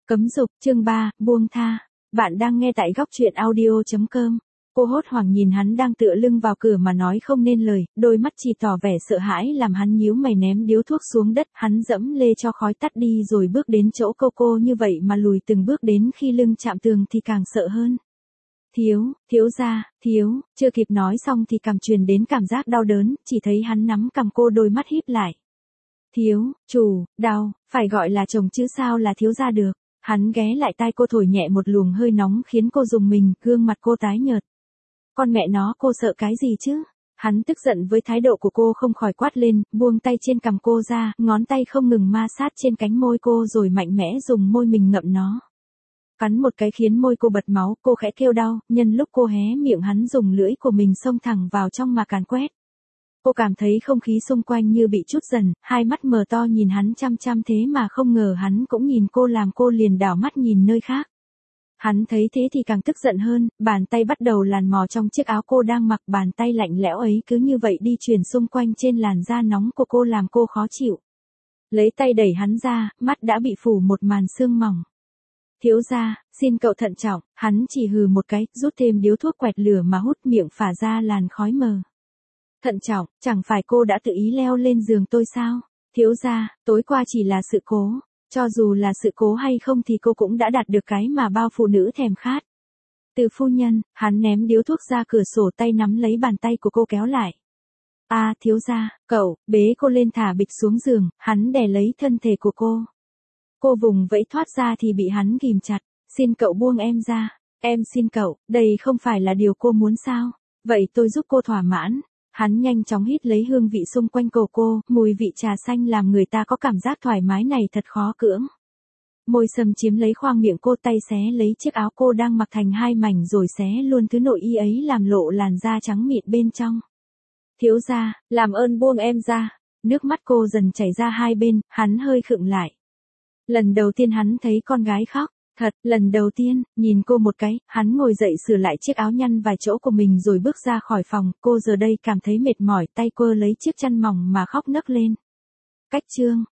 Cấm dục, chương 3, buông tha. Bạn đang nghe tại góc truyện audio.com. Cô hốt hoảng nhìn hắn đang tựa lưng vào cửa mà nói không nên lời, đôi mắt chỉ tỏ vẻ sợ hãi làm hắn nhíu mày ném điếu thuốc xuống đất, hắn dẫm lê cho khói tắt đi rồi bước đến chỗ cô như vậy mà lùi từng bước đến khi lưng chạm tường thì càng sợ hơn. Thiếu gia, chưa kịp nói xong thì cằm truyền đến cảm giác đau đớn, chỉ thấy hắn nắm cằm cô đôi mắt híp lại. Chủ, đau, phải gọi là chồng chứ sao là thiếu gia được. Hắn ghé lại tai cô thổi nhẹ một luồng hơi nóng khiến cô rùng mình, gương mặt cô tái nhợt. Con mẹ nó, cô sợ cái gì chứ? Hắn tức giận với thái độ của cô không khỏi quát lên, buông tay trên cằm cô ra, ngón tay không ngừng ma sát trên cánh môi cô rồi mạnh mẽ dùng môi mình ngậm nó. Cắn một cái khiến môi cô bật máu, cô khẽ kêu đau, nhân lúc cô hé miệng hắn dùng lưỡi của mình xông thẳng vào trong mà càn quét. Cô cảm thấy không khí xung quanh như bị trút dần, hai mắt mở to nhìn hắn chăm chăm thế mà không ngờ hắn cũng nhìn cô làm cô liền đảo mắt nhìn nơi khác. Hắn thấy thế thì càng tức giận hơn, bàn tay bắt đầu làn mò trong chiếc áo cô đang mặc, bàn tay lạnh lẽo ấy cứ như vậy đi chuyển xung quanh trên làn da nóng của cô làm cô khó chịu. Lấy tay đẩy hắn ra, mắt đã bị phủ một màn sương mỏng. Thiếu gia, xin cậu thận trọng, hắn chỉ hừ một cái, rút thêm điếu thuốc quẹt lửa mà hút miệng phả ra làn khói mờ. Thận trọng, chẳng phải cô đã tự ý leo lên giường tôi sao? Thiếu gia, tối qua chỉ là sự cố. Cho dù là sự cố hay không thì cô cũng đã đạt được cái mà bao phụ nữ thèm khát. Từ phu nhân, hắn ném điếu thuốc ra cửa sổ, tay nắm lấy bàn tay của cô kéo lại. Thiếu gia, cậu, bế cô lên thả bịch xuống giường, hắn đè lấy thân thể của cô. Cô vùng vẫy thoát ra thì bị hắn ghìm chặt. Xin cậu buông em ra. Em xin cậu, đây không phải là điều cô muốn sao? Vậy tôi giúp cô thỏa mãn. Hắn nhanh chóng hít lấy hương vị xung quanh cổ cô, mùi vị trà xanh làm người ta có cảm giác thoải mái này thật khó cưỡng. Môi xâm chiếm lấy khoang miệng cô, tay xé lấy chiếc áo cô đang mặc thành hai mảnh rồi xé luôn thứ nội y ấy làm lộ làn da trắng mịn bên trong. Thiếu gia, làm ơn buông em ra. Nước mắt cô dần chảy ra hai bên, hắn hơi khựng lại. Lần đầu tiên hắn thấy con gái khóc. Thật, lần đầu tiên, nhìn cô một cái, hắn ngồi dậy sửa lại chiếc áo nhăn vài chỗ của mình rồi bước ra khỏi phòng, cô giờ đây cảm thấy mệt mỏi, tay quơ lấy chiếc chăn mỏng mà khóc nấc lên. Cách chương,